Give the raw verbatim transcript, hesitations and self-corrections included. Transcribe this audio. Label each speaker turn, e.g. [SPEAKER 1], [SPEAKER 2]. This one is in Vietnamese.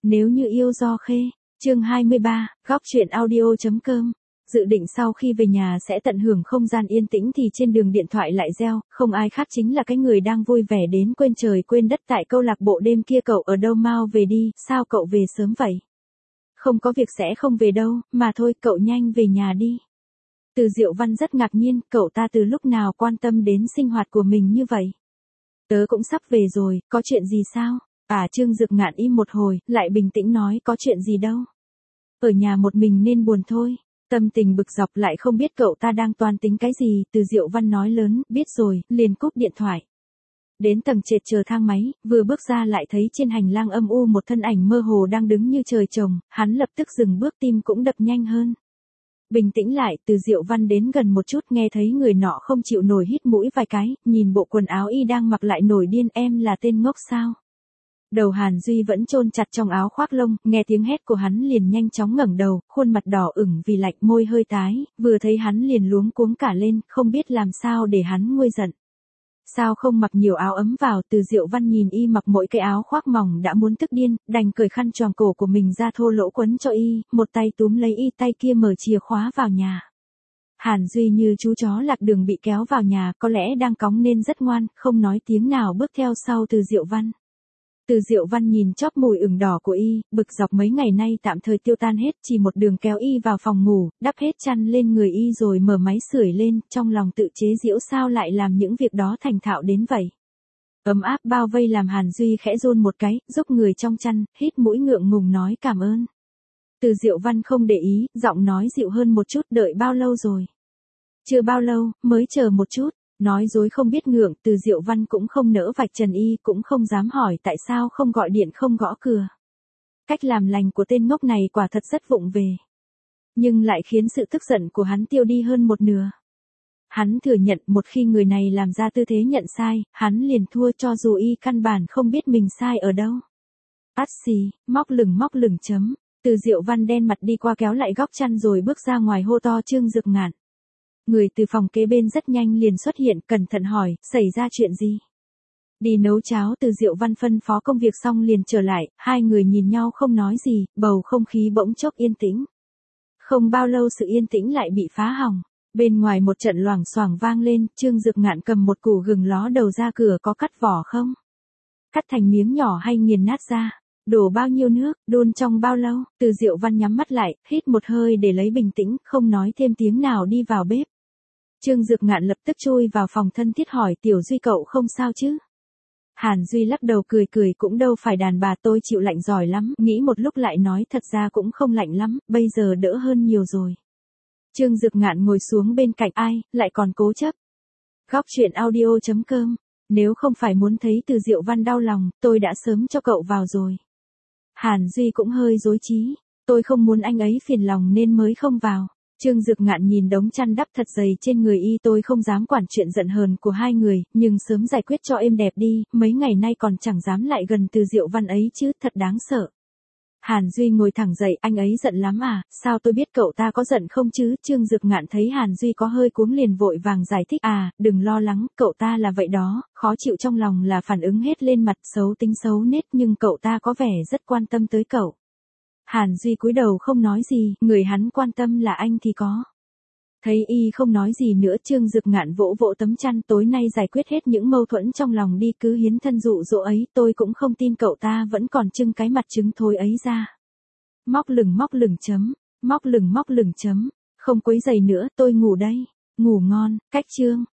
[SPEAKER 1] Nếu như yêu do khê, chương hai mươi ba, góc chuyện audio.com. Dự định sau khi về nhà sẽ tận hưởng không gian yên tĩnh thì trên đường điện thoại lại reo, không ai khác chính là cái người đang vui vẻ đến quên trời quên đất tại câu lạc bộ đêm kia. Cậu ở đâu, mau về đi, sao cậu về sớm vậy? Không có việc sẽ không về đâu, mà thôi cậu nhanh về nhà đi. Từ Diệu Văn rất ngạc nhiên, cậu ta từ lúc nào quan tâm đến sinh hoạt của mình như vậy? Tớ cũng sắp về rồi, có chuyện gì sao? À, Trương Dực Ngạn im một hồi, lại bình tĩnh nói, có chuyện gì đâu. Ở nhà một mình nên buồn thôi. Tâm tình bực dọc lại không biết cậu ta đang toan tính cái gì. Từ Diệu Văn nói lớn, biết rồi, liền cúp điện thoại. Đến tầng trệt chờ thang máy, vừa bước ra lại thấy trên hành lang âm u một thân ảnh mơ hồ đang đứng như trời trồng, hắn lập tức dừng bước, tim cũng đập nhanh hơn. Bình tĩnh lại, Từ Diệu Văn đến gần một chút, nghe thấy người nọ không chịu nổi hít mũi vài cái, nhìn bộ quần áo y đang mặc lại nổi điên, em là tên ngốc sao? Đầu Hàn Duy vẫn chôn chặt trong áo khoác lông, nghe tiếng hét của hắn liền nhanh chóng ngẩng đầu, khuôn mặt đỏ ửng vì lạnh, môi hơi tái, vừa thấy hắn liền luống cuống cả lên, không biết làm sao để hắn nguôi giận. Sao không mặc nhiều áo ấm vào? Từ Diệu Văn nhìn y mặc mỗi cái áo khoác mỏng đã muốn tức điên, đành cởi khăn choàng cổ của mình ra thô lỗ quấn cho y, một tay túm lấy y, tay kia mở chìa khóa vào nhà. Hàn Duy như chú chó lạc đường bị kéo vào nhà, có lẽ đang cóng nên rất ngoan, không nói tiếng nào bước theo sau Từ Diệu Văn. Từ Diệu Văn nhìn chóp mùi ửng đỏ của y, bực dọc mấy ngày nay tạm thời tiêu tan hết, chỉ một đường kéo y vào phòng ngủ, đắp hết chăn lên người y rồi mở máy sưởi lên, trong lòng tự chế giễu sao lại làm những việc đó thành thạo đến vậy. Ấm áp bao vây làm Hàn Duy khẽ run một cái, giúp người trong chăn, hít mũi ngượng ngùng nói cảm ơn. Từ Diệu Văn không để ý, giọng nói dịu hơn một chút, đợi bao lâu rồi? Chưa bao lâu, mới chờ một chút. Nói dối không biết ngượng, Từ Diệu Văn cũng không nỡ vạch trần y, cũng không dám hỏi tại sao không gọi điện không gõ cửa. Cách làm lành của tên ngốc này quả thật rất vụng về. Nhưng lại khiến sự tức giận của hắn tiêu đi hơn một nửa. Hắn thừa nhận một khi người này làm ra tư thế nhận sai, hắn liền thua cho dù y căn bản không biết mình sai ở đâu. Át xì, móc lửng móc lửng chấm. Từ Diệu Văn đen mặt đi qua kéo lại góc chăn rồi bước ra ngoài hô to Trương Dực Ngạn. Người từ phòng kế bên rất nhanh liền xuất hiện, cẩn thận hỏi, xảy ra chuyện gì? Đi nấu cháo. Từ Diệu Văn phân phó công việc xong liền trở lại, hai người nhìn nhau không nói gì, bầu không khí bỗng chốc yên tĩnh. Không bao lâu sự yên tĩnh lại bị phá hỏng. Bên ngoài một trận loảng xoảng vang lên, Trương Dực Ngạn cầm một củ gừng ló đầu ra cửa, có cắt vỏ không? Cắt thành miếng nhỏ hay nghiền nát ra? Đổ bao nhiêu nước, đun trong bao lâu? Từ Diệu Văn nhắm mắt lại, hít một hơi để lấy bình tĩnh, không nói thêm tiếng nào đi vào bếp. Trương Dực Ngạn lập tức chui vào phòng thân thiết hỏi, Tiểu Duy cậu không sao chứ? Hàn Duy lắc đầu cười cười, cũng đâu phải đàn bà tôi chịu lạnh giỏi lắm, nghĩ một lúc lại nói thật ra cũng không lạnh lắm, bây giờ đỡ hơn nhiều rồi. Trương Dực Ngạn ngồi xuống bên cạnh, ai, lại còn cố chấp. Góc chuyện audio.com, nếu không phải muốn thấy Từ Diệu Văn đau lòng, tôi đã sớm cho cậu vào rồi. Hàn Duy cũng hơi rối trí, tôi không muốn anh ấy phiền lòng nên mới không vào. Trương Dực Ngạn nhìn đống chăn đắp thật dày trên người y, tôi không dám quản chuyện giận hờn của hai người, nhưng sớm giải quyết cho êm đẹp đi, mấy ngày nay còn chẳng dám lại gần Từ Diệu Văn ấy chứ, thật đáng sợ. Hàn Duy ngồi thẳng dậy, anh ấy giận lắm à, sao tôi biết cậu ta có giận không chứ? Trương Dực Ngạn thấy Hàn Duy có hơi cuống liền vội vàng giải thích, à, đừng lo lắng, cậu ta là vậy đó, khó chịu trong lòng là phản ứng hết lên mặt, xấu tính xấu nết, nhưng cậu ta có vẻ rất quan tâm tới cậu. Hàn Duy cúi đầu không nói gì, người hắn quan tâm là anh thì có. Thấy y không nói gì nữa, Trương Dực Ngạn vỗ vỗ tấm chăn, tối nay giải quyết hết những mâu thuẫn trong lòng đi, cứ hiến thân dụ dỗ ấy, tôi cũng không tin cậu ta vẫn còn trưng cái mặt trứng thối ấy ra. Móc lửng móc lửng chấm, móc lửng móc lửng chấm, không quấy giày nữa, tôi ngủ đây, ngủ ngon, cách chương.